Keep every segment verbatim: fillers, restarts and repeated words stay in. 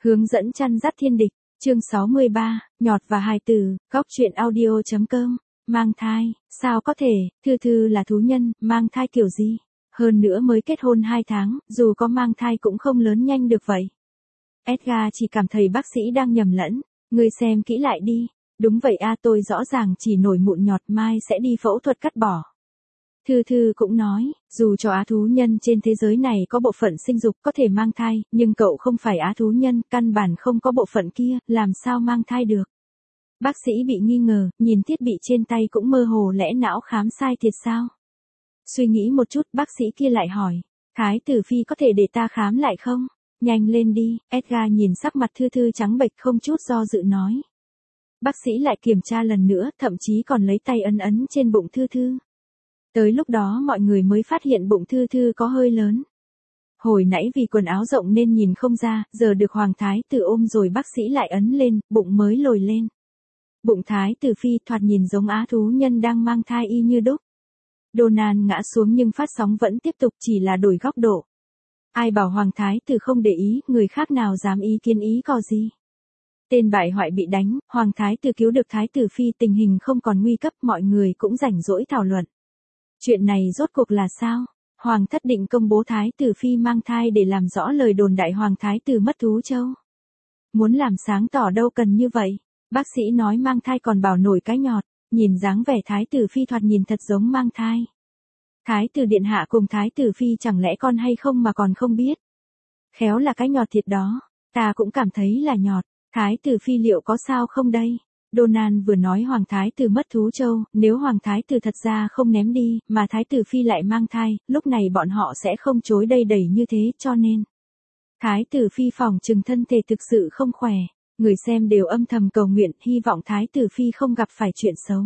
Hướng dẫn chăn dắt thiên địch, chương sáu mươi ba, nhọt và hài tử, góc truyện audio.com, mang thai, sao có thể, Thư Thư là thú nhân, mang thai kiểu gì? Hơn nữa mới kết hôn hai tháng, dù có mang thai cũng không lớn nhanh được vậy. Edgar chỉ cảm thấy bác sĩ đang nhầm lẫn, ngươi xem kỹ lại đi. Đúng vậy a, tôi rõ ràng chỉ nổi mụn nhọt, mai sẽ đi phẫu thuật cắt bỏ. Thư Thư cũng nói, dù cho á thú nhân trên thế giới này có bộ phận sinh dục có thể mang thai, nhưng cậu không phải á thú nhân, căn bản không có bộ phận kia, làm sao mang thai được. Bác sĩ bị nghi ngờ, nhìn thiết bị trên tay cũng mơ hồ, lẽ não khám sai thiệt sao? Suy nghĩ một chút, bác sĩ kia lại hỏi, Thái tử phi có thể để ta khám lại không? Nhanh lên đi, Edgar nhìn sắc mặt Thư Thư trắng bệch không chút do dự nói. Bác sĩ lại kiểm tra lần nữa, thậm chí còn lấy tay ấn ấn trên bụng Thư Thư. Tới lúc đó mọi người mới phát hiện bụng Thư Thư có hơi lớn. Hồi nãy vì quần áo rộng nên nhìn không ra, giờ được Hoàng Thái tử ôm rồi bác sĩ lại ấn lên, bụng mới lồi lên. Bụng Thái tử phi thoạt nhìn giống á thú nhân đang mang thai y như đúc. Donald ngã xuống nhưng phát sóng vẫn tiếp tục, chỉ là đổi góc độ. Ai bảo Hoàng Thái tử không để ý, người khác nào dám ý kiến ý cò gì. Tên bại hoại bị đánh, Hoàng Thái tử cứu được Thái tử phi, tình hình không còn nguy cấp, mọi người cũng rảnh rỗi thảo luận. Chuyện này rốt cuộc là sao? Hoàng thất định công bố Thái tử phi mang thai để làm rõ lời đồn đại Hoàng Thái tử mất thú châu. Muốn làm sáng tỏ đâu cần như vậy. Bác sĩ nói mang thai còn bảo nổi cái nhọt, nhìn dáng vẻ Thái tử phi thoạt nhìn thật giống mang thai. Thái tử điện hạ cùng Thái tử phi chẳng lẽ con hay không mà còn không biết. Khéo là cái nhọt thiệt đó, ta cũng cảm thấy là nhọt, Thái tử phi liệu có sao không đây? Donald vừa nói Hoàng Thái tử mất thú châu, nếu Hoàng Thái tử thật ra không ném đi, mà Thái tử phi lại mang thai, lúc này bọn họ sẽ không chối đầy đẩy như thế, cho nên. Thái tử phi phỏng chừng thân thể thực sự không khỏe, người xem đều âm thầm cầu nguyện, hy vọng Thái tử phi không gặp phải chuyện xấu.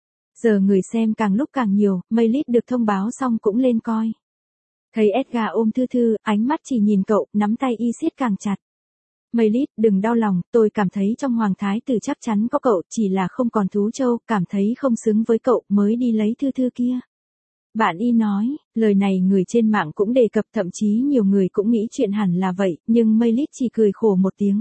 Giờ người xem càng lúc càng nhiều, Maylit được thông báo xong cũng lên coi. Thấy Edgar ôm Thư Thư, ánh mắt chỉ nhìn cậu, nắm tay y siết càng chặt. Maylit, đừng đau lòng, tôi cảm thấy trong Hoàng Thái tử chắc chắn có cậu, chỉ là không còn thú châu, cảm thấy không xứng với cậu, mới đi lấy Thư Thư kia. Bạn y nói, lời này người trên mạng cũng đề cập, thậm chí nhiều người cũng nghĩ chuyện hẳn là vậy, nhưng Maylit chỉ cười khổ một tiếng.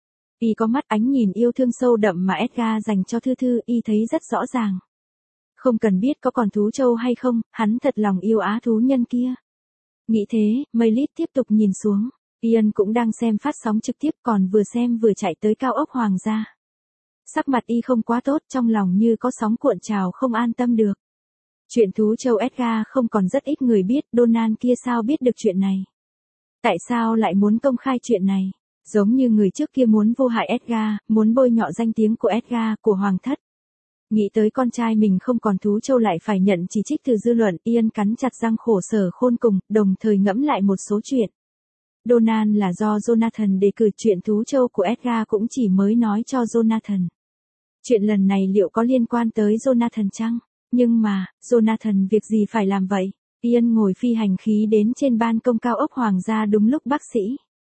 Y có mắt ánh nhìn yêu thương sâu đậm mà Edgar dành cho Thư Thư, y thấy rất rõ ràng. Không cần biết có còn thú châu hay không, hắn thật lòng yêu á thú nhân kia. Nghĩ thế, Maylit tiếp tục nhìn xuống. Ian cũng đang xem phát sóng trực tiếp, còn vừa xem vừa chạy tới cao ốc hoàng gia. Sắc mặt y không quá tốt, trong lòng như có sóng cuộn trào, không an tâm được. Chuyện thú châu Edgar không còn rất ít người biết, Donald kia sao biết được chuyện này? Tại sao lại muốn công khai chuyện này? Giống như người trước kia muốn vô hại Edgar, muốn bôi nhọ danh tiếng của Edgar, của hoàng thất. Nghĩ tới con trai mình không còn thú châu lại phải nhận chỉ trích từ dư luận, Ian cắn chặt răng khổ sở khôn cùng, đồng thời ngẫm lại một số chuyện. Donald là do Jonathan đề cử, chuyện thú châu của Edgar cũng chỉ mới nói cho Jonathan. Chuyện lần này liệu có liên quan tới Jonathan chăng? Nhưng mà, Jonathan việc gì phải làm vậy? Ian ngồi phi hành khí đến trên ban công cao ốc hoàng gia đúng lúc bác sĩ.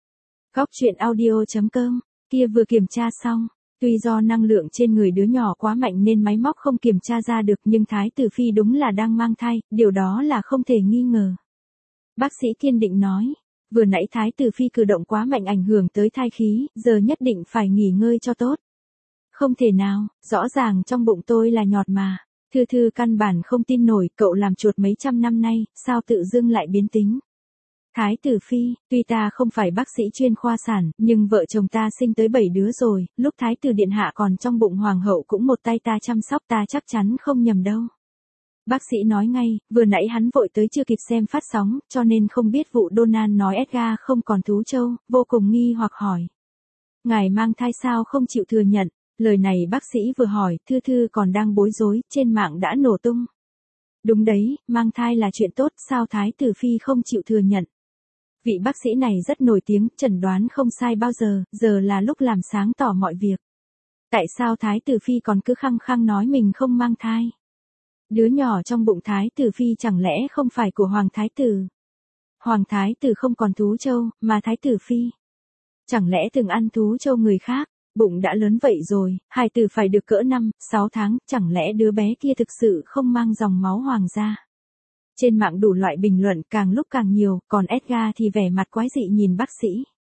Góc truyện audio.com, kia vừa kiểm tra xong. Tuy do năng lượng trên người đứa nhỏ quá mạnh nên máy móc không kiểm tra ra được, nhưng Thái tử phi đúng là đang mang thai, điều đó là không thể nghi ngờ. Bác sĩ kiên định nói, vừa nãy Thái tử phi cử động quá mạnh ảnh hưởng tới thai khí, giờ nhất định phải nghỉ ngơi cho tốt. Không thể nào, rõ ràng trong bụng tôi là nhọt mà. Thư Thư căn bản không tin nổi, cậu làm chuột mấy trăm năm nay, sao tự dưng lại biến tính. Thái tử phi, tuy ta không phải bác sĩ chuyên khoa sản, nhưng vợ chồng ta sinh tới bảy đứa rồi, lúc Thái tử điện hạ còn trong bụng hoàng hậu cũng một tay ta chăm sóc, ta chắc chắn không nhầm đâu. Bác sĩ nói ngay, vừa nãy hắn vội tới chưa kịp xem phát sóng, cho nên không biết vụ Donald nói Edgar không còn thú châu, vô cùng nghi hoặc hỏi. Ngài mang thai sao không chịu thừa nhận, lời này bác sĩ vừa hỏi, Thư Thư còn đang bối rối, trên mạng đã nổ tung. Đúng đấy, mang thai là chuyện tốt, sao Thái tử phi không chịu thừa nhận. Vị bác sĩ này rất nổi tiếng, chẩn đoán không sai bao giờ, giờ là lúc làm sáng tỏ mọi việc. Tại sao Thái tử phi còn cứ khăng khăng nói mình không mang thai? Đứa nhỏ trong bụng Thái tử phi chẳng lẽ không phải của Hoàng Thái tử? Hoàng Thái tử không còn thú châu, mà Thái tử phi chẳng lẽ từng ăn thú châu người khác? Bụng đã lớn vậy rồi, hài tử phải được cỡ năm, sáu tháng, chẳng lẽ đứa bé kia thực sự không mang dòng máu hoàng gia? Trên mạng đủ loại bình luận càng lúc càng nhiều, còn Edgar thì vẻ mặt quái dị nhìn bác sĩ.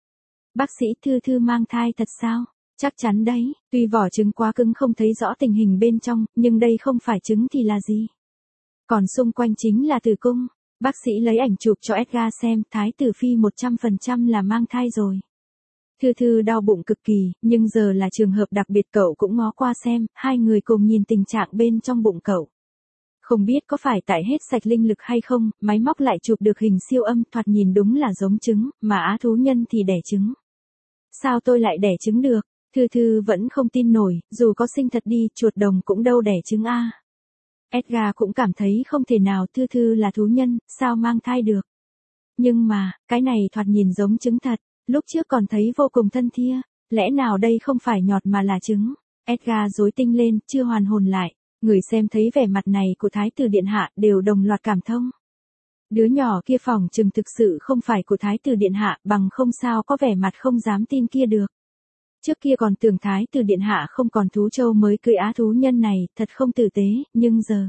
Bác sĩ Thư Thư mang thai thật sao? Chắc chắn đấy, tuy vỏ trứng quá cứng không thấy rõ tình hình bên trong, nhưng đây không phải trứng thì là gì? Còn xung quanh chính là tử cung. Bác sĩ lấy ảnh chụp cho Edgar xem, Thái tử Phi một trăm phần trăm là mang thai rồi. Thư Thư đau bụng cực kỳ, nhưng giờ là trường hợp đặc biệt, cậu cũng ngó qua xem, hai người cùng nhìn tình trạng bên trong bụng cậu. Không biết có phải tại hết sạch linh lực hay không, máy móc lại chụp được hình siêu âm, thoạt nhìn đúng là giống trứng, mà á thú nhân thì đẻ trứng. Sao tôi lại đẻ trứng được? Thư Thư vẫn không tin nổi, dù có sinh thật đi, chuột đồng cũng đâu đẻ trứng a. Edgar cũng cảm thấy không thể nào, Thư Thư là thú nhân, sao mang thai được. Nhưng mà, cái này thoạt nhìn giống trứng thật, lúc trước còn thấy vô cùng thân thia, lẽ nào đây không phải nhọt mà là trứng? Edgar rối tinh lên, chưa hoàn hồn lại, người xem thấy vẻ mặt này của Thái tử Điện Hạ đều đồng loạt cảm thông. Đứa nhỏ kia phỏng chừng thực sự không phải của Thái tử Điện Hạ, bằng không sao có vẻ mặt không dám tin kia được. Trước kia còn tưởng Thái tử Điện Hạ không còn thú châu mới cưới á thú nhân này, thật không tử tế, nhưng giờ.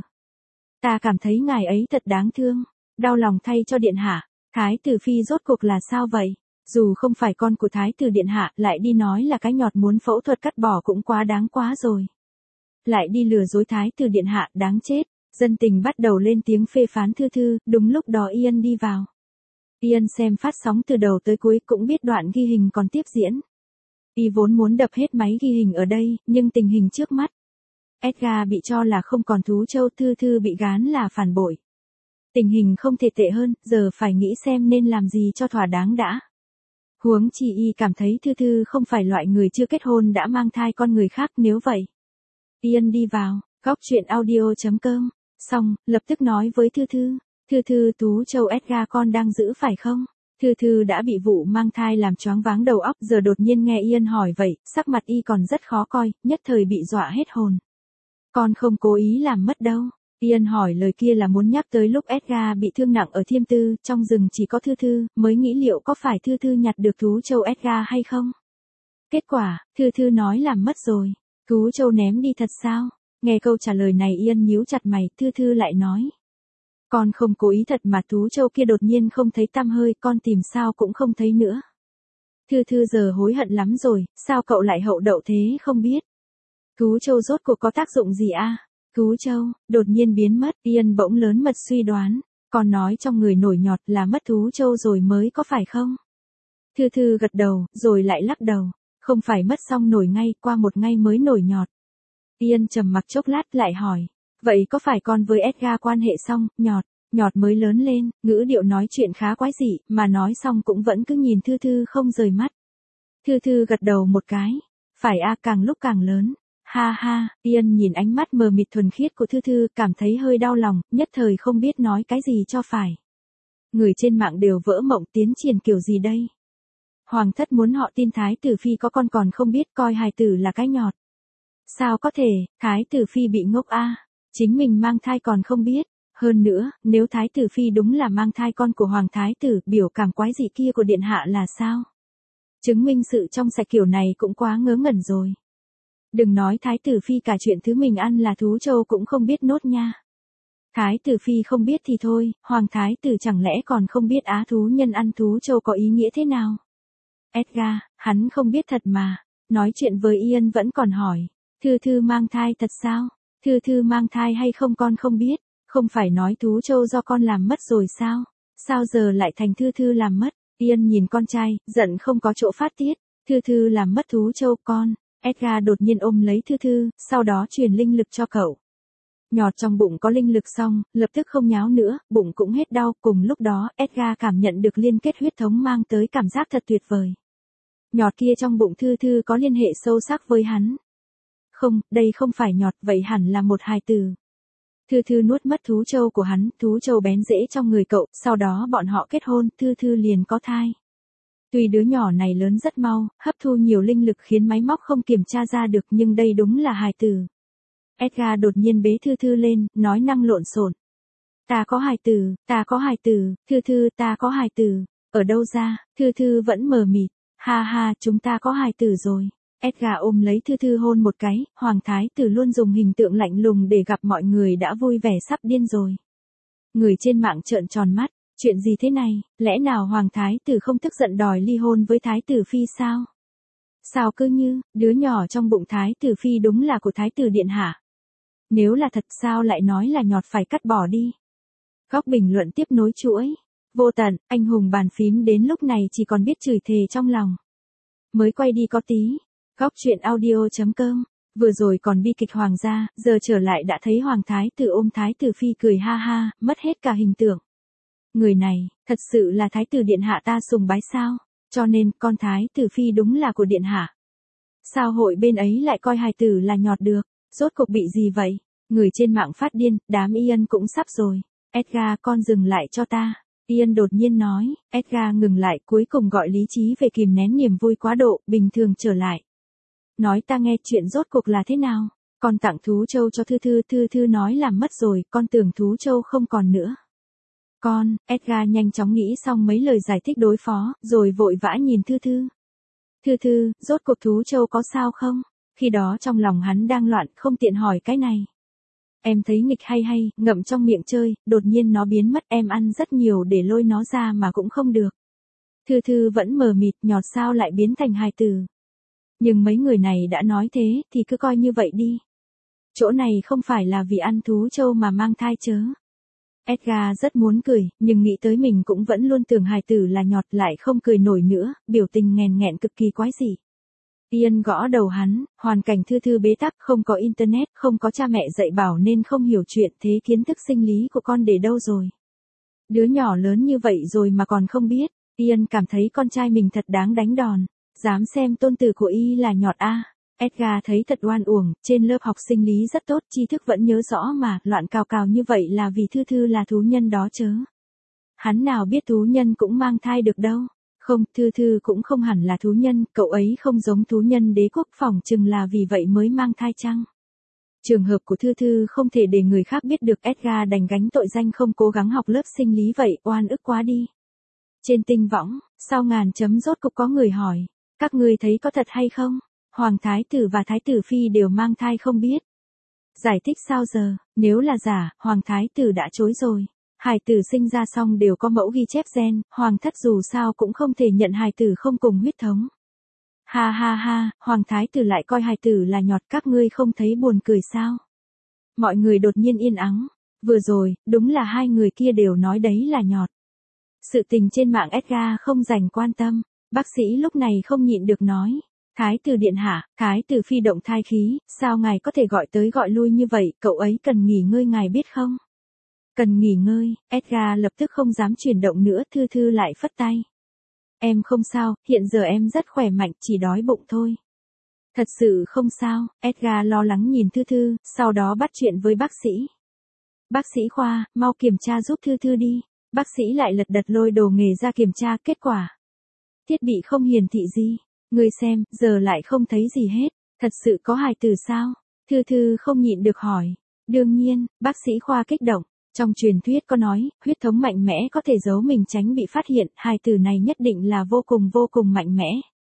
Ta cảm thấy ngài ấy thật đáng thương, đau lòng thay cho Điện Hạ. Thái tử Phi rốt cuộc là sao vậy? Dù không phải con của Thái tử Điện Hạ, lại đi nói là cái nhọt muốn phẫu thuật cắt bỏ cũng quá đáng quá rồi. Lại đi lừa dối Thái tử Điện Hạ, đáng chết. Dân tình bắt đầu lên tiếng phê phán Thư Thư, đúng lúc đó Ian đi vào. Ian xem phát sóng từ đầu tới cuối cũng biết đoạn ghi hình còn tiếp diễn. Y vốn muốn đập hết máy ghi hình ở đây, nhưng tình hình trước mắt. Edgar bị cho là không còn thú châu, Thư Thư bị gán là phản bội. Tình hình không thể tệ hơn, giờ phải nghĩ xem nên làm gì cho thỏa đáng đã. Huống chi Y cảm thấy Thư Thư không phải loại người chưa kết hôn đã mang thai con người khác, nếu vậy. Ian đi vào, góc chuyện audio chấm com, xong, lập tức nói với Thư Thư, Thư Thư thú châu Edgar con đang giữ phải không? Thư Thư đã bị vụ mang thai làm choáng váng đầu óc, giờ đột nhiên nghe Ian hỏi vậy, sắc mặt Y còn rất khó coi, nhất thời bị dọa hết hồn. Con không cố ý làm mất đâu. Ian hỏi lời kia là muốn nhắc tới lúc Edgar bị thương nặng ở Thiêm Tư, trong rừng chỉ có Thư Thư, mới nghĩ liệu có phải Thư Thư nhặt được thú châu Edgar hay không. Kết quả, Thư Thư nói làm mất rồi. Thú châu ném đi thật sao? Nghe câu trả lời này Ian nhíu chặt mày, Thư Thư lại nói. Con không cố ý thật mà thú châu kia đột nhiên không thấy tăm hơi, con tìm sao cũng không thấy nữa. Thư Thư giờ hối hận lắm rồi, sao cậu lại hậu đậu thế không biết. Thú châu rốt cuộc có tác dụng gì a? À? Thú châu, đột nhiên biến mất, Ian bỗng lớn mật suy đoán, còn nói trong người nổi nhọt là mất thú châu rồi mới có phải không? Thư Thư gật đầu, rồi lại lắc đầu, không phải mất xong nổi ngay, qua một ngày mới nổi nhọt. Ian trầm mặc chốc lát lại hỏi, vậy có phải con với Edgar quan hệ xong, nhọt, nhọt mới lớn lên, ngữ điệu nói chuyện khá quái dị, mà nói xong cũng vẫn cứ nhìn Thư Thư không rời mắt. Thư Thư gật đầu một cái, phải a, càng lúc càng lớn. Ha ha, Ian nhìn ánh mắt mờ mịt thuần khiết của Thư Thư, cảm thấy hơi đau lòng, nhất thời không biết nói cái gì cho phải. Người trên mạng đều vỡ mộng, tiến triển kiểu gì đây? Hoàng thất muốn họ tin Thái tử Phi có con còn không biết, coi hài tử là cái nhọt. Sao có thể, Thái tử Phi bị ngốc a, à? Chính mình mang thai còn không biết. Hơn nữa, nếu Thái tử Phi đúng là mang thai con của Hoàng Thái tử, biểu cảm quái dị kia của Điện Hạ là sao? Chứng minh sự trong sạch kiểu này cũng quá ngớ ngẩn rồi. Đừng nói Thái tử Phi, cả chuyện thứ mình ăn là thú châu cũng không biết nốt nha. Thái tử Phi không biết thì thôi, Hoàng Thái tử chẳng lẽ còn không biết á thú nhân ăn thú châu có ý nghĩa thế nào? Edgar, hắn không biết thật mà. Nói chuyện với Ian vẫn còn hỏi, Thư Thư mang thai thật sao? Thư Thư mang thai hay không con không biết, không phải nói thú châu do con làm mất rồi sao? Sao giờ lại thành Thư Thư làm mất? Ian nhìn con trai, giận không có chỗ phát tiết, Thư Thư làm mất thú châu con. Edgar đột nhiên ôm lấy Thư Thư, sau đó truyền linh lực cho cậu. Nhọt trong bụng có linh lực xong, lập tức không nháo nữa, bụng cũng hết đau, cùng lúc đó Edgar cảm nhận được liên kết huyết thống mang tới cảm giác thật tuyệt vời. Nhọt kia trong bụng Thư Thư có liên hệ sâu sắc với hắn. Không, đây không phải nhọt, vậy hẳn là một hài tử. Thư Thư nuốt mất thú châu của hắn, thú châu bén rễ trong người cậu, sau đó bọn họ kết hôn, Thư Thư liền có thai. Tuy đứa nhỏ này lớn rất mau, hấp thu nhiều linh lực khiến máy móc không kiểm tra ra được, nhưng đây đúng là hài tử. Edgar đột nhiên bế Thư Thư lên, nói năng lộn xộn. Ta có hài tử, ta có hài tử, Thư Thư ta có hài tử, ở đâu ra? Thư Thư vẫn mờ mịt, ha ha chúng ta có hài tử rồi. Edgar ôm lấy Thư Thư hôn một cái, Hoàng Thái tử luôn dùng hình tượng lạnh lùng để gặp mọi người đã vui vẻ sắp điên rồi. Người trên mạng trợn tròn mắt, Chuyện gì thế này, lẽ nào Hoàng Thái tử không tức giận đòi ly hôn với Thái tử Phi sao? Sao cứ như, đứa nhỏ trong bụng Thái tử Phi đúng là của Thái tử Điện Hạ. Nếu là thật sao lại nói là nhọt phải cắt bỏ đi. Góc bình luận tiếp nối chuỗi. Vô tận, anh hùng bàn phím đến lúc này chỉ còn biết chửi thề trong lòng. Mới quay đi có tí. Góc truyện audio.com. Vừa rồi còn bi kịch hoàng gia, giờ trở lại đã thấy Hoàng Thái tử ôm Thái tử Phi cười ha ha, mất hết cả hình tượng. Người này, thật sự là Thái tử Điện Hạ ta sùng bái sao, cho nên con Thái tử Phi đúng là của Điện Hạ. Sao hội bên ấy lại coi hài tử là nhọt được, rốt cuộc bị gì vậy? Người trên mạng phát điên, đám Ian cũng sắp rồi. Edgar con dừng lại cho ta. Ian đột nhiên nói, Edgar ngừng lại cuối cùng gọi lý trí về kìm nén niềm vui quá độ, bình thường trở lại. Nói ta nghe chuyện rốt cuộc là thế nào? Con tặng thú châu cho Thư Thư, Thư Thư nói làm mất rồi, con tưởng thú châu không còn nữa. Con, Edgar nhanh chóng nghĩ xong mấy lời giải thích đối phó, rồi vội vã nhìn Thư Thư. Thư Thư, rốt cuộc thú châu có sao không? Khi đó trong lòng hắn đang loạn, không tiện hỏi cái này. Em thấy nghịch hay hay, ngậm trong miệng chơi, đột nhiên nó biến mất, em ăn rất nhiều để lôi nó ra mà cũng không được. Thư Thư vẫn mờ mịt, nhọt sao lại biến thành hài tử. Nhưng mấy người này đã nói thế, thì cứ coi như vậy đi. Chỗ này không phải là vì ăn thú châu mà mang thai chớ. Edgar rất muốn cười, nhưng nghĩ tới mình cũng vẫn luôn tưởng hài tử là nhọt lại không cười nổi nữa, biểu tình nghèn nghẹn cực kỳ quái dị. Ian gõ đầu hắn, hoàn cảnh Thư Thư bế tắc, không có internet, không có cha mẹ dạy bảo nên không hiểu chuyện, thế kiến thức sinh lý của con để đâu rồi? Đứa nhỏ lớn như vậy rồi mà còn không biết. Ian cảm thấy con trai mình thật đáng đánh đòn, dám xem tôn tử của y là nhọt a. À. Edgar thấy thật oan uổng, trên lớp học sinh lý rất tốt, tri thức vẫn nhớ rõ mà, loạn cào cào như vậy là vì Thư Thư là thú nhân đó chớ. Hắn nào biết thú nhân cũng mang thai được đâu. Không, Thư Thư cũng không hẳn là thú nhân, cậu ấy không giống thú nhân đế quốc, phỏng chừng là vì vậy mới mang thai chăng. Trường hợp của Thư Thư không thể để người khác biết được, Edgar đành gánh tội danh không cố gắng học lớp sinh lý vậy, oan ức quá đi. Trên tinh võng, sau ngàn chấm rốt cục có người hỏi, các ngươi thấy có thật hay không? Hoàng Thái tử và Thái tử Phi đều mang thai không biết. Giải thích sao giờ, nếu là giả, Hoàng Thái tử đã chối rồi. Hài tử sinh ra xong đều có mẫu ghi chép gen, Hoàng thất dù sao cũng không thể nhận hài tử không cùng huyết thống. Ha ha ha, Hoàng Thái tử lại coi hài tử là nhọt, các ngươi không thấy buồn cười sao? Mọi người đột nhiên yên ắng. Vừa rồi, đúng là hai người kia đều nói đấy là nhọt. Sự tình trên mạng Edgar không dành quan tâm. Bác sĩ lúc này không nhịn được nói. Thái tử Điện Hạ, Thái tử Phi động thai khí, sao ngài có thể gọi tới gọi lui như vậy, cậu ấy cần nghỉ ngơi ngài biết không? Cần nghỉ ngơi, Edgar lập tức không dám chuyển động nữa, Thư Thư lại phất tay. Em không sao, hiện giờ em rất khỏe mạnh, chỉ đói bụng thôi. Thật sự không sao, Edgar lo lắng nhìn Thư Thư, sau đó bắt chuyện với bác sĩ. Bác sĩ khoa, mau kiểm tra giúp Thư Thư đi. Bác sĩ lại lật đật lôi đồ nghề ra kiểm tra, kết quả. Thiết bị không hiển thị gì. Người xem, giờ lại không thấy gì hết. Thật sự có hài tử sao? Thư Thư không nhịn được hỏi. Đương nhiên, bác sĩ khoa kích động. Trong truyền thuyết có nói, huyết thống mạnh mẽ có thể giấu mình tránh bị phát hiện, hài tử này nhất định là vô cùng vô cùng mạnh mẽ.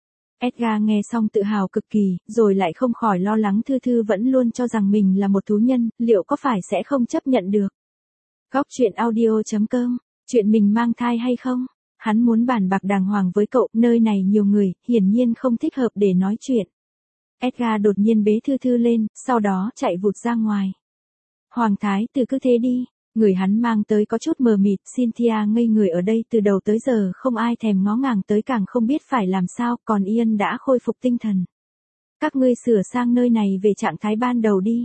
Edgar nghe xong tự hào cực kỳ, rồi lại không khỏi lo lắng Thư Thư vẫn luôn cho rằng mình là một thú nhân, liệu có phải sẽ không chấp nhận được. Góc truyện audio.com, chuyện mình mang thai hay không? Hắn muốn bàn bạc đàng hoàng với cậu, nơi này nhiều người, hiển nhiên không thích hợp để nói chuyện. Edgar đột nhiên bế Thư Thư lên, sau đó chạy vụt ra ngoài. Hoàng Thái tử cứ thế đi, người hắn mang tới có chút mờ mịt, Cynthia ngây người ở đây từ đầu tới giờ không ai thèm ngó ngàng tới càng không biết phải làm sao, còn Ian đã khôi phục tinh thần. Các ngươi sửa sang nơi này về trạng thái ban đầu đi.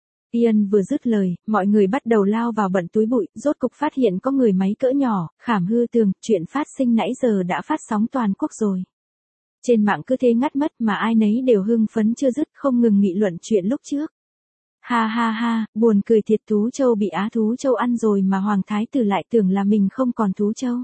Ian vừa dứt lời, mọi người bắt đầu lao vào bận túi bụi, rốt cục phát hiện có người máy cỡ nhỏ, khảm hư tường, chuyện phát sinh nãy giờ đã phát sóng toàn quốc rồi. Trên mạng cứ thế ngắt mất mà ai nấy đều hưng phấn chưa dứt, không ngừng nghị luận chuyện lúc trước. Ha ha ha, buồn cười thiệt, thú châu bị á thú châu ăn rồi mà Hoàng Thái tử lại tưởng là mình không còn thú châu.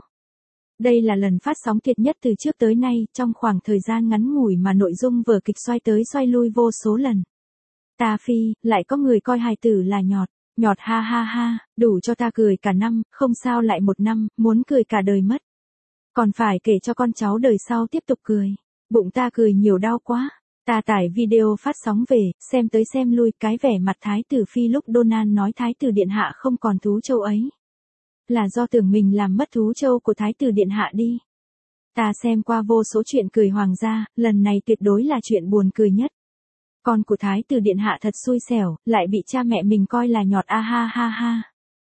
Đây là lần phát sóng thiệt nhất từ trước tới nay, trong khoảng thời gian ngắn ngủi mà nội dung vở kịch xoay tới xoay lui vô số lần. Ta phi, lại có người coi hài tử là nhọt, nhọt ha ha ha, đủ cho ta cười cả năm, không sao lại một năm, muốn cười cả đời mất. Còn phải kể cho con cháu đời sau tiếp tục cười, bụng ta cười nhiều đau quá. Ta tải video phát sóng về, xem tới xem lui, cái vẻ mặt Thái tử Phi lúc Donald nói Thái tử Điện Hạ không còn thú châu ấy. Là do tưởng mình làm mất thú châu của thái tử điện hạ đi. Ta xem qua vô số chuyện cười hoàng gia, lần này tuyệt đối là chuyện buồn cười nhất. Con của thái tử điện hạ thật xui xẻo, lại bị cha mẹ mình coi là nhọt a ha ha ha.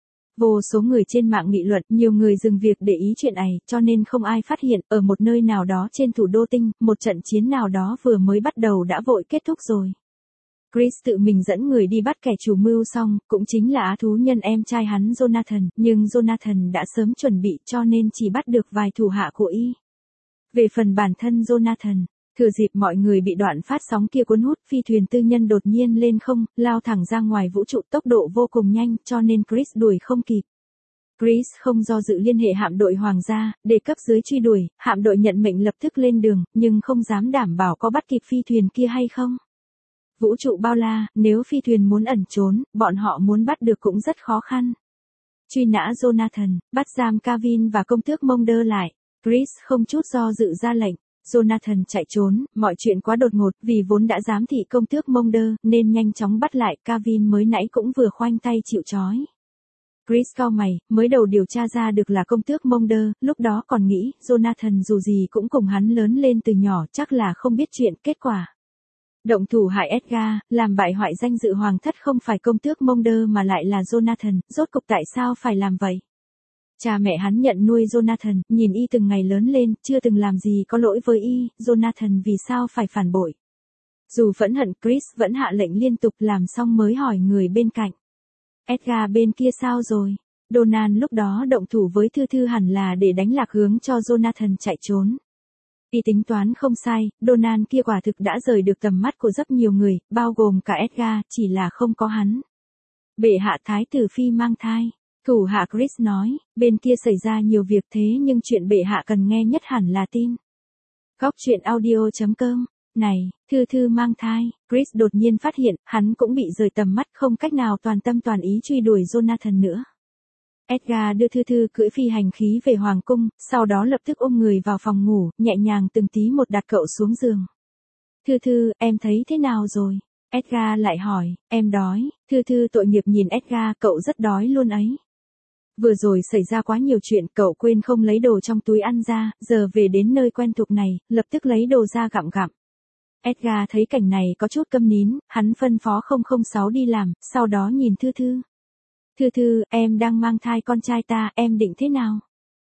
Vô số người trên mạng nghị luận, nhiều người dừng việc để ý chuyện này, cho nên không ai phát hiện, ở một nơi nào đó trên thủ đô Tinh, một trận chiến nào đó vừa mới bắt đầu đã vội kết thúc rồi. Chris tự mình dẫn người đi bắt kẻ chủ mưu xong, cũng chính là á thú nhân em trai hắn Jonathan, nhưng Jonathan đã sớm chuẩn bị cho nên chỉ bắt được vài thủ hạ của y. Về phần bản thân Jonathan, thừa dịp mọi người bị đoạn phát sóng kia cuốn hút, phi thuyền tư nhân đột nhiên lên không, lao thẳng ra ngoài vũ trụ tốc độ vô cùng nhanh, cho nên Chris đuổi không kịp. Chris không do dự liên hệ hạm đội hoàng gia, để cấp dưới truy đuổi, hạm đội nhận mệnh lập tức lên đường, nhưng không dám đảm bảo có bắt kịp phi thuyền kia hay không. Vũ trụ bao la, nếu phi thuyền muốn ẩn trốn, bọn họ muốn bắt được cũng rất khó khăn. Truy nã Jonathan, bắt giam Kevin và công tước Mulder lại. Chris không chút do dự ra lệnh. Jonathan chạy trốn, mọi chuyện quá đột ngột, vì vốn đã giám thị công tước Mulder, nên nhanh chóng bắt lại, Kevin mới nãy cũng vừa khoanh tay chịu trói. Chris cau mày, mới đầu điều tra ra được là công tước Mulder, lúc đó còn nghĩ, Jonathan dù gì cũng cùng hắn lớn lên từ nhỏ, chắc là không biết chuyện, kết quả. Động thủ hại Edgar, làm bại hoại danh dự hoàng thất không phải công tước Mulder mà lại là Jonathan, rốt cục tại sao phải làm vậy? Cha mẹ hắn nhận nuôi Jonathan, nhìn y từng ngày lớn lên, chưa từng làm gì có lỗi với y, Jonathan vì sao phải phản bội? Dù phẫn hận, Chris vẫn hạ lệnh liên tục, làm xong mới hỏi người bên cạnh. Edgar bên kia sao rồi? Donald lúc đó động thủ với Thư Thư hẳn là để đánh lạc hướng cho Jonathan chạy trốn. Y tính toán không sai, Donald kia quả thực đã rời được tầm mắt của rất nhiều người, bao gồm cả Edgar, chỉ là không có hắn. Bệ hạ thái tử phi mang thai. Thủ hạ Chris nói, bên kia xảy ra nhiều việc thế nhưng chuyện bệ hạ cần nghe nhất hẳn là tin. Góc truyện audio chấm com. Này, Thư Thư mang thai, Chris đột nhiên phát hiện, hắn cũng bị rời tầm mắt, không cách nào toàn tâm toàn ý truy đuổi Jonathan nữa. Edgar đưa Thư Thư cưỡi phi hành khí về hoàng cung, sau đó lập tức ôm người vào phòng ngủ, nhẹ nhàng từng tí một đặt cậu xuống giường. Thư Thư, em thấy thế nào rồi? Edgar lại hỏi, em đói. Thư Thư tội nghiệp nhìn Edgar, cậu rất đói luôn ấy. Vừa rồi xảy ra quá nhiều chuyện, cậu quên không lấy đồ trong túi ăn ra, giờ về đến nơi quen thuộc này, lập tức lấy đồ ra gặm gặm. Edgar thấy cảnh này có chút câm nín, hắn phân phó không không sáu đi làm, sau đó nhìn Thư Thư. Thư Thư, em đang mang thai con trai ta, em định thế nào?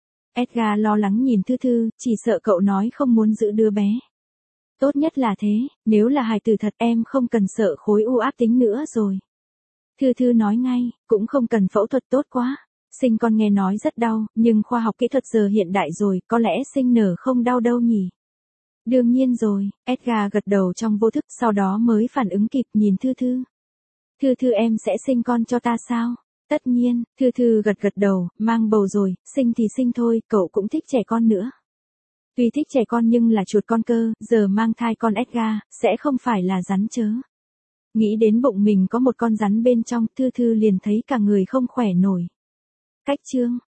Edgar lo lắng nhìn Thư Thư, chỉ sợ cậu nói không muốn giữ đứa bé. Tốt nhất là thế, nếu là hài tử thật em không cần sợ khối u ác tính nữa rồi. Thư Thư nói ngay, cũng không cần phẫu thuật tốt quá. Sinh con nghe nói rất đau, nhưng khoa học kỹ thuật giờ hiện đại rồi, có lẽ sinh nở không đau đâu nhỉ? Đương nhiên rồi, Edgar gật đầu trong vô thức, sau đó mới phản ứng kịp nhìn Thư Thư. Thư Thư em sẽ sinh con cho ta sao? Tất nhiên, Thư Thư gật gật đầu, mang bầu rồi, sinh thì sinh thôi, cậu cũng thích trẻ con nữa. Tuy thích trẻ con nhưng là chuột con cơ, giờ mang thai con Edgar, sẽ không phải là rắn chớ. Nghĩ đến bụng mình có một con rắn bên trong, Thư Thư liền thấy cả người không khỏe nổi. Cách chương